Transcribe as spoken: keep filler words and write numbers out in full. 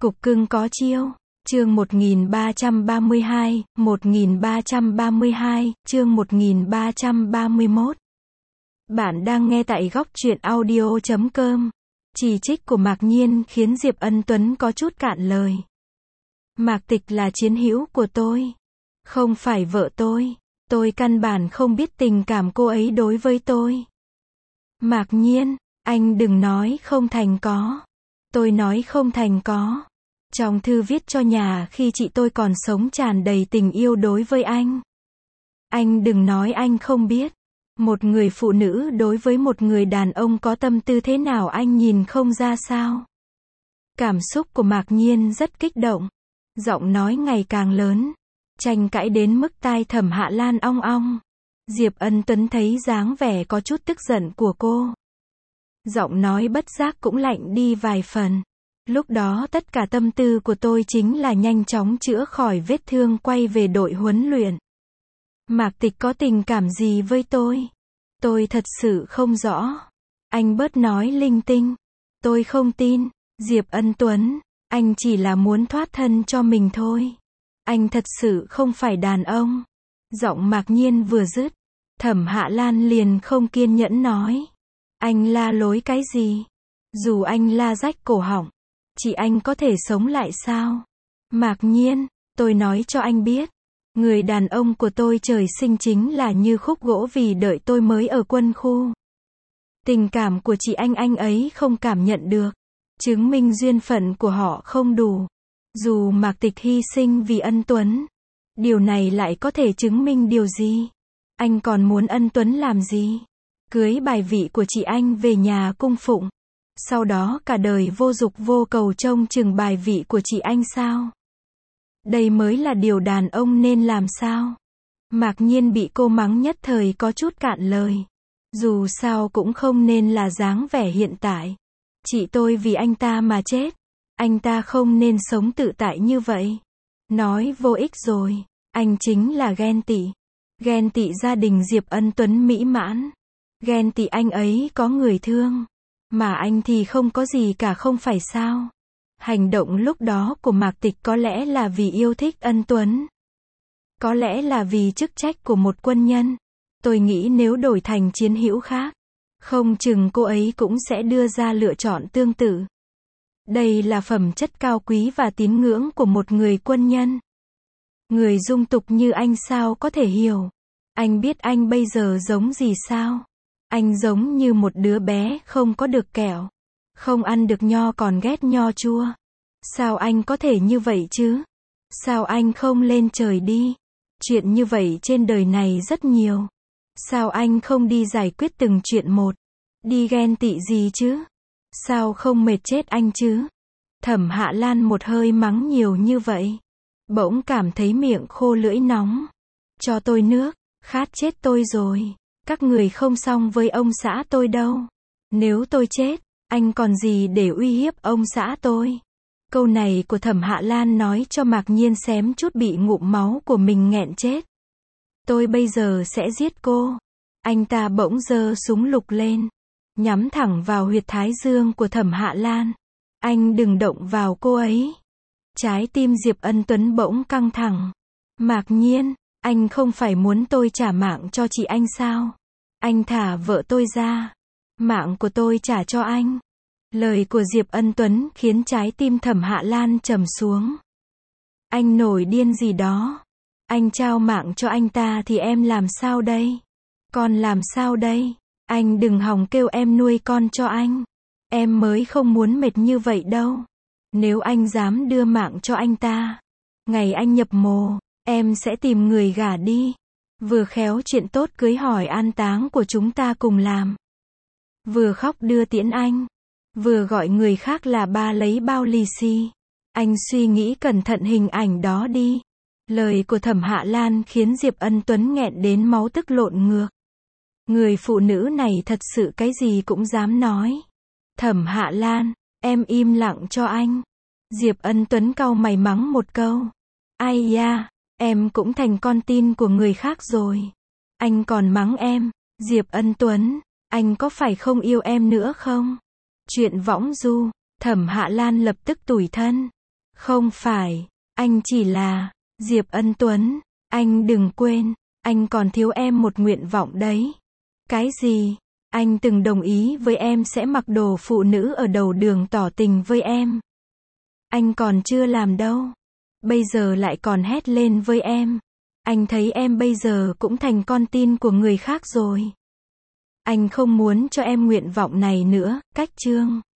Cục cưng có chiêu. Chương một nghìn ba trăm ba mươi hai, một nghìn ba trăm ba mươi hai, chương một nghìn ba trăm ba mươi mốt. Bạn đang nghe tại góc truyện audio chấm com. Chỉ trích của Mạc Nhiên khiến Diệp Ân Tuấn có chút cạn lời. Mạc Tịch là chiến hữu của tôi, không phải vợ tôi. Tôi căn bản không biết tình cảm cô ấy đối với tôi. Mạc Nhiên, anh đừng nói không thành có. Tôi nói không thành có. Trong thư viết cho nhà khi chị tôi còn sống tràn đầy tình yêu đối với anh. Anh đừng nói anh không biết. Một người phụ nữ đối với một người đàn ông có tâm tư thế nào anh nhìn không ra sao. Cảm xúc của Mạc Nhiên rất kích động. Giọng nói ngày càng lớn. Tranh cãi đến mức tai Thẩm Hạ Lan ong ong. Diệp Ân Tuấn thấy dáng vẻ có chút tức giận của cô. Giọng nói bất giác cũng lạnh đi vài phần. Lúc đó tất cả tâm tư của tôi chính là nhanh chóng chữa khỏi vết thương quay về đội huấn luyện. Mạc Tịch có tình cảm gì với tôi? Tôi thật sự không rõ. Anh bớt nói linh tinh. Tôi không tin. Diệp Ân Tuấn, anh chỉ là muốn thoát thân cho mình thôi. Anh thật sự không phải đàn ông. Giọng Mạc Nhiên vừa dứt, Thẩm Hạ Lan liền không kiên nhẫn nói. Anh la lối cái gì? Dù anh la rách cổ họng, chị anh có thể sống lại sao? Mạc Nhiên, tôi nói cho anh biết. Người đàn ông của tôi trời sinh chính là như khúc gỗ vì đợi tôi mới ở quân khu. Tình cảm của chị anh anh ấy không cảm nhận được. Chứng minh duyên phận của họ không đủ. Dù Mạc Tịch hy sinh vì Ân Tuấn, điều này lại có thể chứng minh điều gì? Anh còn muốn Ân Tuấn làm gì? Cưới bài vị của chị anh về nhà cung phụng. Sau đó cả đời vô dục vô cầu trông chừng bài vị của chị anh sao? Đây mới là điều đàn ông nên làm sao? Mạc Nhiên bị cô mắng nhất thời có chút cạn lời. Dù sao cũng không nên là dáng vẻ hiện tại. Chị tôi vì anh ta mà chết. Anh ta không nên sống tự tại như vậy. Nói vô ích rồi. Anh chính là ghen tị. Ghen tị gia đình Diệp Ân Tuấn mỹ mãn. Ghen tị anh ấy có người thương. Mà anh thì không có gì cả không phải sao? Hành động lúc đó của Mạc Tịch có lẽ là vì yêu thích Ân Tuấn. Có lẽ là vì chức trách của một quân nhân. Tôi nghĩ nếu đổi thành chiến hữu khác, không chừng cô ấy cũng sẽ đưa ra lựa chọn tương tự. Đây là phẩm chất cao quý và tín ngưỡng của một người quân nhân. Người dung tục như anh sao có thể hiểu. Anh biết anh bây giờ giống gì sao? Anh giống như một đứa bé không có được kẹo. Không ăn được nho còn ghét nho chua. Sao anh có thể như vậy chứ? Sao anh không lên trời đi? Chuyện như vậy trên đời này rất nhiều. Sao anh không đi giải quyết từng chuyện một? Đi ghen tị gì chứ? Sao không mệt chết anh chứ? Thẩm Hạ Lan một hơi mắng nhiều như vậy. Bỗng cảm thấy miệng khô lưỡi nóng. Cho tôi nước, khát chết tôi rồi. Các người không xong với ông xã tôi đâu. Nếu tôi chết, anh còn gì để uy hiếp ông xã tôi? Câu này của Thẩm Hạ Lan nói cho Mạc Nhiên xém chút bị ngụm máu của mình nghẹn chết. Tôi bây giờ sẽ giết cô. Anh ta bỗng giơ súng lục lên, nhắm thẳng vào huyệt thái dương của Thẩm Hạ Lan. Anh đừng động vào cô ấy. Trái tim Diệp Ân Tuấn bỗng căng thẳng. Mạc Nhiên, anh không phải muốn tôi trả mạng cho chị anh sao? Anh thả vợ tôi ra. Mạng của tôi trả cho anh. Lời của Diệp Ân Tuấn khiến trái tim Thẩm Hạ Lan trầm xuống. Anh nổi điên gì đó? Anh trao mạng cho anh ta thì em làm sao đây? Con làm sao đây? Anh đừng hòng kêu em nuôi con cho anh. Em mới không muốn mệt như vậy đâu. Nếu anh dám đưa mạng cho anh ta, ngày anh nhập mồ, em sẽ tìm người gả đi. Vừa khéo chuyện tốt cưới hỏi an táng của chúng ta cùng làm. Vừa khóc đưa tiễn anh. Vừa gọi người khác là ba lấy bao lì xì. Anh suy nghĩ cẩn thận hình ảnh đó đi. Lời của Thẩm Hạ Lan khiến Diệp Ân Tuấn nghẹn đến máu tức lộn ngược. Người phụ nữ này thật sự cái gì cũng dám nói. Thẩm Hạ Lan, em im lặng cho anh. Diệp Ân Tuấn cau mày mắng một câu. Ai da, em cũng thành con tin của người khác rồi. Anh còn mắng em. Diệp Ân Tuấn, anh có phải không yêu em nữa không? Chuyện võng du. Thẩm Hạ Lan lập tức tủi thân. Không phải, anh chỉ là, Diệp Ân Tuấn, anh đừng quên, anh còn thiếu em một nguyện vọng đấy. Cái gì? Anh từng đồng ý với em sẽ mặc đồ phụ nữ ở đầu đường tỏ tình với em. Anh còn chưa làm đâu. Bây giờ lại còn hét lên với em. Anh thấy em bây giờ cũng thành con tin của người khác rồi. Anh không muốn cho em nguyện vọng này nữa, cách chương.